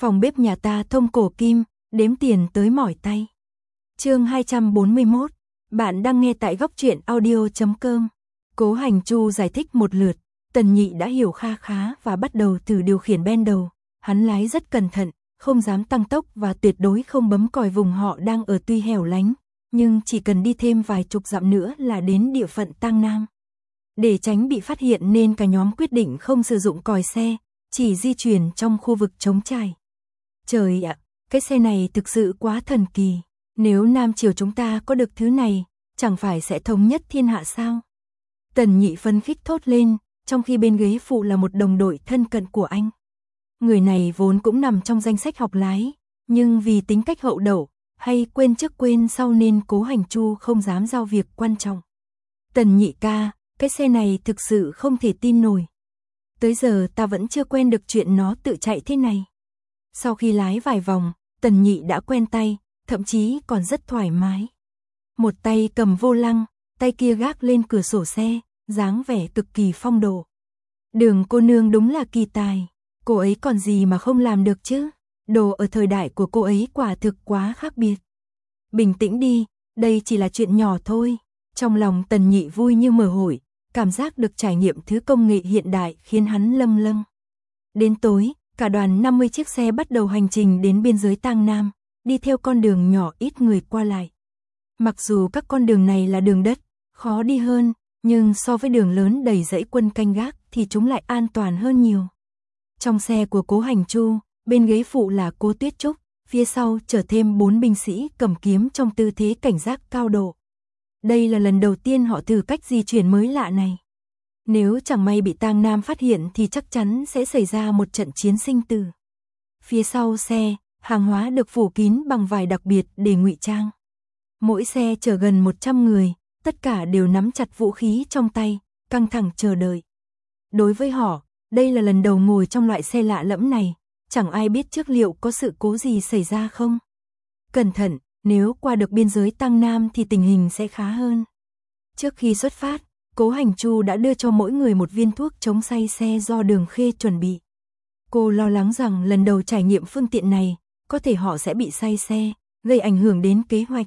Phòng bếp nhà ta thông cổ kim, đếm tiền tới mỏi tay. Chương 241, bạn đang nghe tại góc truyện audio.com. Cố Hành Chu giải thích một lượt, Tần Nhị đã hiểu kha khá và bắt đầu thử điều khiển ben đầu. Hắn lái rất cẩn thận, không dám tăng tốc và tuyệt đối không bấm còi. Vùng họ đang ở tuy hẻo lánh, nhưng chỉ cần đi thêm vài chục dặm nữa là đến địa phận Tang Nam. Để tránh bị phát hiện nên cả nhóm quyết định không sử dụng còi xe, chỉ di chuyển trong khu vực trống trải. Trời ạ, cái xe này thực sự quá thần kỳ. Nếu Nam Triều chúng ta có được thứ này, chẳng phải sẽ thống nhất thiên hạ sao? Tần Nhị phấn khích thốt lên, trong khi bên ghế phụ là một đồng đội thân cận của anh. Người này vốn cũng nằm trong danh sách học lái, nhưng vì tính cách hậu đậu, hay quên trước quên sau nên Cố Hành Chu không dám giao việc quan trọng. Tần Nhị ca, cái xe này thực sự không thể tin nổi. Tới giờ ta vẫn chưa quen được chuyện nó tự chạy thế này. Sau khi lái vài vòng, Tần Nhị đã quen tay, thậm chí còn rất thoải mái. Một tay cầm vô lăng, tay kia gác lên cửa sổ xe, dáng vẻ cực kỳ phong độ. Đường cô nương đúng là kỳ tài, cô ấy còn gì mà không làm được chứ? Đồ ở thời đại của cô ấy quả thực quá khác biệt. Bình tĩnh đi, đây chỉ là chuyện nhỏ thôi. Trong lòng Tần Nhị vui như mở hội, cảm giác được trải nghiệm thứ công nghệ hiện đại khiến hắn lâng lâng. Đến tối, cả đoàn 50 chiếc xe bắt đầu hành trình đến biên giới Tang Nam, đi theo con đường nhỏ ít người qua lại. Mặc dù các con đường này là đường đất, khó đi hơn, nhưng so với đường lớn đầy dãy quân canh gác thì chúng lại an toàn hơn nhiều. Trong xe của Cố Hành Chu, bên ghế phụ là Cố Tuyết Trúc, phía sau chở thêm 4 binh sĩ cầm kiếm trong tư thế cảnh giác cao độ. Đây là lần đầu tiên họ thử cách di chuyển mới lạ này. Nếu chẳng may bị Tang Nam phát hiện thì chắc chắn sẽ xảy ra một trận chiến sinh tử. Phía sau xe, hàng hóa được phủ kín bằng vải đặc biệt để ngụy trang. Mỗi xe chở gần 100 người, tất cả đều nắm chặt vũ khí trong tay, căng thẳng chờ đợi. Đối với họ, đây là lần đầu ngồi trong loại xe lạ lẫm này, chẳng ai biết trước liệu có sự cố gì xảy ra không. Cẩn thận, nếu qua được biên giới Tang Nam thì tình hình sẽ khá hơn. Trước khi xuất phát, Cố Hành Chu đã đưa cho mỗi người một viên thuốc chống say xe do Đường Khê chuẩn bị. Cô lo lắng rằng lần đầu trải nghiệm phương tiện này, có thể họ sẽ bị say xe, gây ảnh hưởng đến kế hoạch.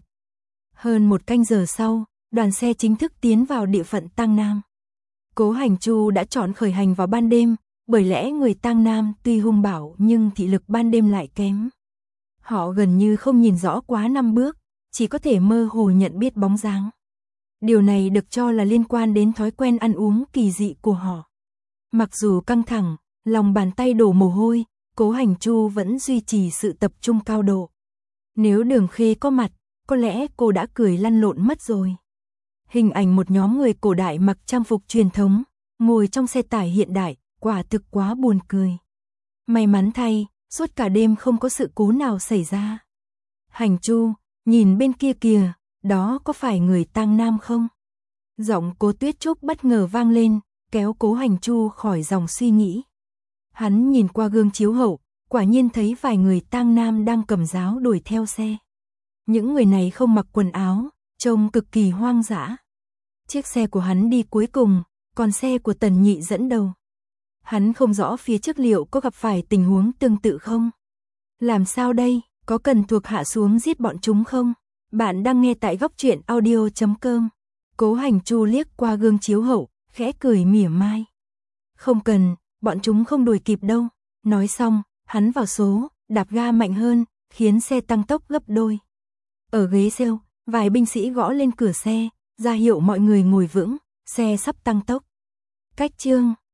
Hơn một canh giờ sau, đoàn xe chính thức tiến vào địa phận Tang Nam. Cố Hành Chu đã chọn khởi hành vào ban đêm, bởi lẽ người Tang Nam tuy hung bạo nhưng thị lực ban đêm lại kém. Họ gần như không nhìn rõ quá 5 bước, chỉ có thể mơ hồ nhận biết bóng dáng. Điều này được cho là liên quan đến thói quen ăn uống kỳ dị của họ. Mặc dù căng thẳng, lòng bàn tay đổ mồ hôi, Cố Hành Chu vẫn duy trì sự tập trung cao độ. Nếu Đường Khê có mặt, có lẽ cô đã cười lăn lộn mất rồi. Hình ảnh một nhóm người cổ đại mặc trang phục truyền thống, ngồi trong xe tải hiện đại, quả thực quá buồn cười. May mắn thay, suốt cả đêm không có sự cố nào xảy ra. Hành Chu, nhìn bên kia kìa, đó có phải người Tang Nam không? Giọng Cố Tuyết Trúc bất ngờ vang lên, kéo Cố Hành Chu khỏi dòng suy nghĩ. Hắn nhìn qua gương chiếu hậu, quả nhiên thấy vài người Tang Nam đang cầm giáo đuổi theo xe. Những người này không mặc quần áo, trông cực kỳ hoang dã. Chiếc xe của hắn đi cuối cùng, còn xe của Tần Nhị dẫn đầu. Hắn không rõ phía trước liệu có gặp phải tình huống tương tự không? Làm sao đây, có cần thuộc hạ xuống giết bọn chúng không? Bạn đang nghe tại góc truyện audio.com. Cố Hành Chu liếc qua gương chiếu hậu, khẽ cười mỉa mai. Không cần, bọn chúng không đuổi kịp đâu. Nói xong, hắn vào số, đạp ga mạnh hơn, khiến xe tăng tốc gấp đôi. Ở ghế sau, vài binh sĩ gõ lên cửa xe, ra hiệu mọi người ngồi vững, xe sắp tăng tốc. Cách chương